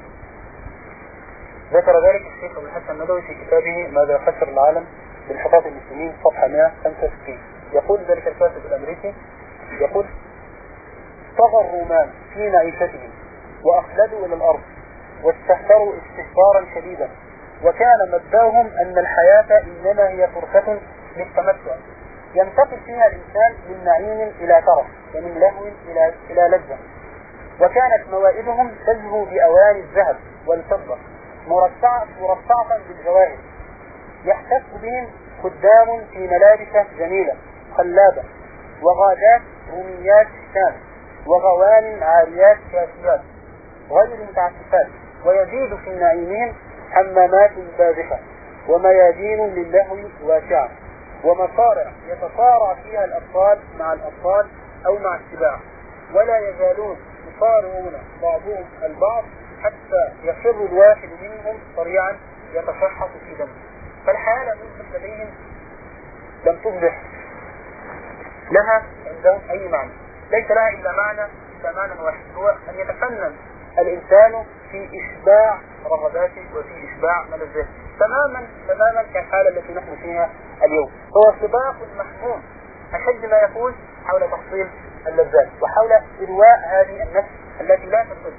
[SPEAKER 1] ذكر ذلك الشيخ أبو الحسن الندوي في كتابه ماذا خسر العالم بانحطاط المسلمين صفحة 165. يقول ذلك الكاتب الأمريكي، يقول: طغى الرومان في معيشتهم وأخلدوا إلى الأرض واستهتروا استهتارا شديدا وكان مبدأهم أن الحياة إنما هي فرصة للتمتع ينتقل فيها الإنسان من نعيم إلى ترف ومن لهو إلى لذة. وكانت موائدهم تزهو بأواني الذهب والفضة مرصعة بالجواهر، يحتف بهم خدام في ملابس جميلة خلابة، وغادات روميات شام، وغوان عاريات كاسيات غير متعففات، ويزيد في نعيمهم حمامات باذخة، وميادين للهو واسعة، ومصارع يتصارع فيها الأطفال مع الأطفال أو مع السباع، ولا يزالون يصارعون بعضهم البعض حتى يفر الواحد منهم صريعا يتشحط في دمه. فالحياة لم تصبح لديهم، لم تصبح لها عندهم أي معنى، ليس لها إلا معنى واحد، هو أن يتفنن الإنسان في إشباع رغباته وفي إشباع ملذاته، تماما كالحالة التي نحن فيها اليوم. هو سباق محموم أشد ما يكون حول تحصيل اللذات وحول إرواء هذه النفس التي لا تنفذ.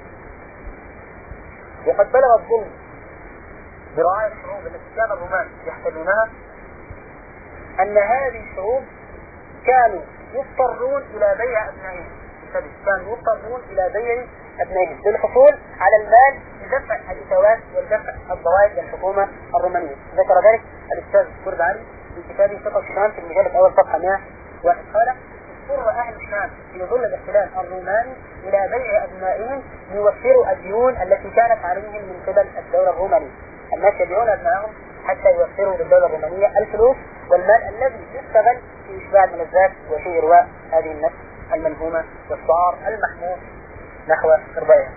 [SPEAKER 1] وقد بلغ الظلم برعاية الشعوب التي كان الرومان يحتلونها أن هذه الشعوب كانوا يضطرون إلى بيع أبنائهم، للحصول على المال لدفع الإتاوات والدفع الضرائب للحكومة الرومانية. ذكر ذلك الأستاذ كرد علي في كتابه ثقة الشام في المجلد الأول صفحة 101. قال: اضطر أهل الشام في ظل الاحتلال الروماني إلى بيع أبنائهم ليوفروا الديون التي كانت عليهم من قبل الدولة الرومانية. الناس يبيعون أبنائهم حتى يوفروا للدولة الرومانية الفلوس والمال الذي يشتغل في إشباع الملذات وفي إرواء هذه النفس المنهومة والشعار المحمود نحو إرضائها.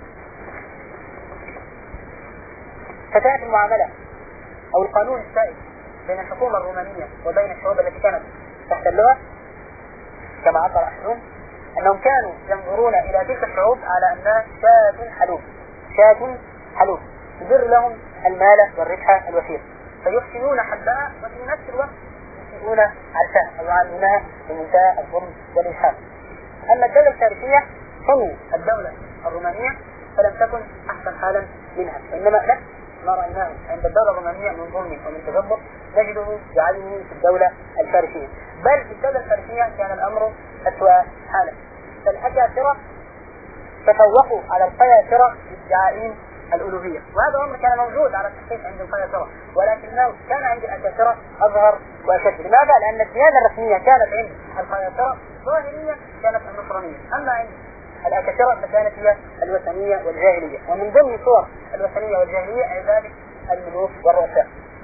[SPEAKER 1] فكانت المعاملة أو القانون السائد بين الحكومة الرومانية وبين الشعوب التي كانت تحتلها كما عبر أحدهم أنهم كانوا ينظرون إلى تلك الشعوب على أنها شاة حلوب تدر لهم المال والربح الوفير، فيحسنون حبها وفي نفس الوقت يسيئون عرشها أو يعاملونها بمنتهى الظلم والإجحاف. أما الدولة الفارسية حموا الدولة الرومانية فلم تكن أحسن حالا منها، وإنما نفس ما رأيناه عند الدولة الرومانية من ظلم ومن تجبر نجده بعينه في الدولة الفارسية، بل في الدولة الفارسية كان الأمر أسوأ حالا. فالأكاثرة تفوقوا على القياصرة بادعائهم الألوهية، وهذا أمر كان موجود على التحقيق عند القياصرة، ولكنه كان عند الأكاثرة أظهر وأشد. لماذا؟ لأن الديانة الرسمية كانت عند القياصرة ظاهرية كانت النصرانية، أما عند الأكاثرة فكانت هي الوثنية والجاهلية، ومن ضمن صور الوثنية والجاهلية عبادة الملوك والرؤساء.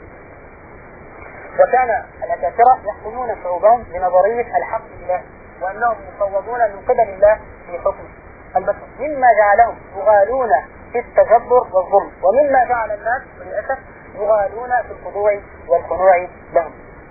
[SPEAKER 1] وكان الأكاثرة يحكمون شعوبهم بنظرية الحق الإلهي، وأنهم مفوضون من قبل الله في حكم البشر، مما جعلهم يغالون في التجبر والظلم، ومما جعل الناس للأسف يغالون في الخضوع والخنوع لهم.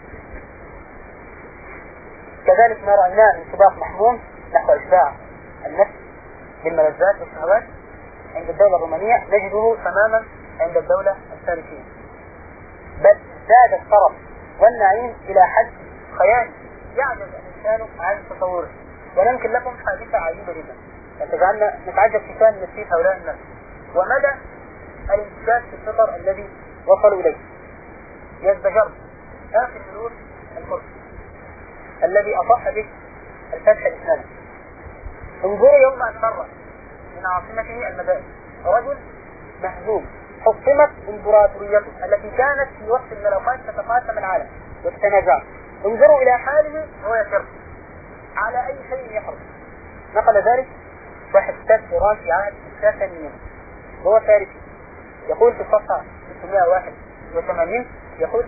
[SPEAKER 1] كذلك ما رأيناه من سباق محموم نحو إشباع النفس بالملذات والشهوات عند الدولة الرومانية نجده تماما عند الدولة الفارسية، بل زاد الطرف والنعيم إلى حد خيالي يعجز الإنسان عن تصوره. ونمكن لكم حادثة عجيبة جدا تجعلنا نتعجب في كان نسيت هؤلاء الناس ومدى الانتشاش في الفطر الذي وصلوا إليه. يزدجر آخر ملوك الفرس الذي أصح به الفتح الإسلامي. انظروا يوم أن مر من عاصمته المدائن رجل مهزوم حطمت امبراطوريته التي كانت في وقت من الأوقات تتقاسم العالم وتتنازع. انظروا إلى حاله وهو يفر على أي شيء يحرص. نقل ذلك واحد كتاب إيران في عهد الساسانيين وهو فارسي، يقول في الصفحة 681 يقول: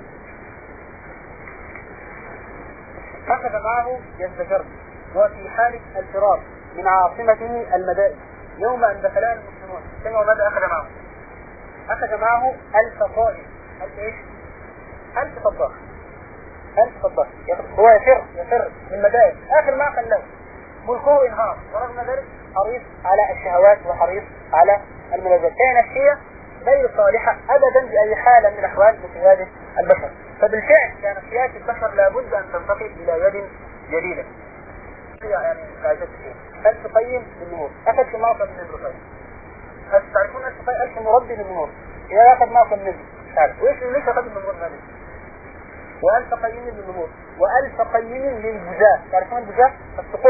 [SPEAKER 1] أخذ معه يزدجر وفي حالة الفرار من عاصمته المدائن يوم أن دخلها المسلمون. سمعوا ماذا أخذ معه؟ أخذ معه 1000 طائر. 1000 طباخ. هو يفر من المدائن، آخر ما خلاه ملكه انهار، ورغم ذلك حريص على الشهوات وحريص على الملذات. هي نفسية غير صالحة أبدا بأي حالة من الأحوال لقيادة البشر. فبالفعل كانت قيادة البشر لابد أن تنتقل إلى يد جديدة. يعني عايزة فيه 1000 قيم للنمور أخذ في معصم من الرفاية. تعرفون 1000 مربي للنمور إذا أخذ معصم منه تعالى. ليش أخذ النمور هذه؟ وألف قيم للنمور وألف قيم للبجاة. تعرفون البجاة؟ الصقور.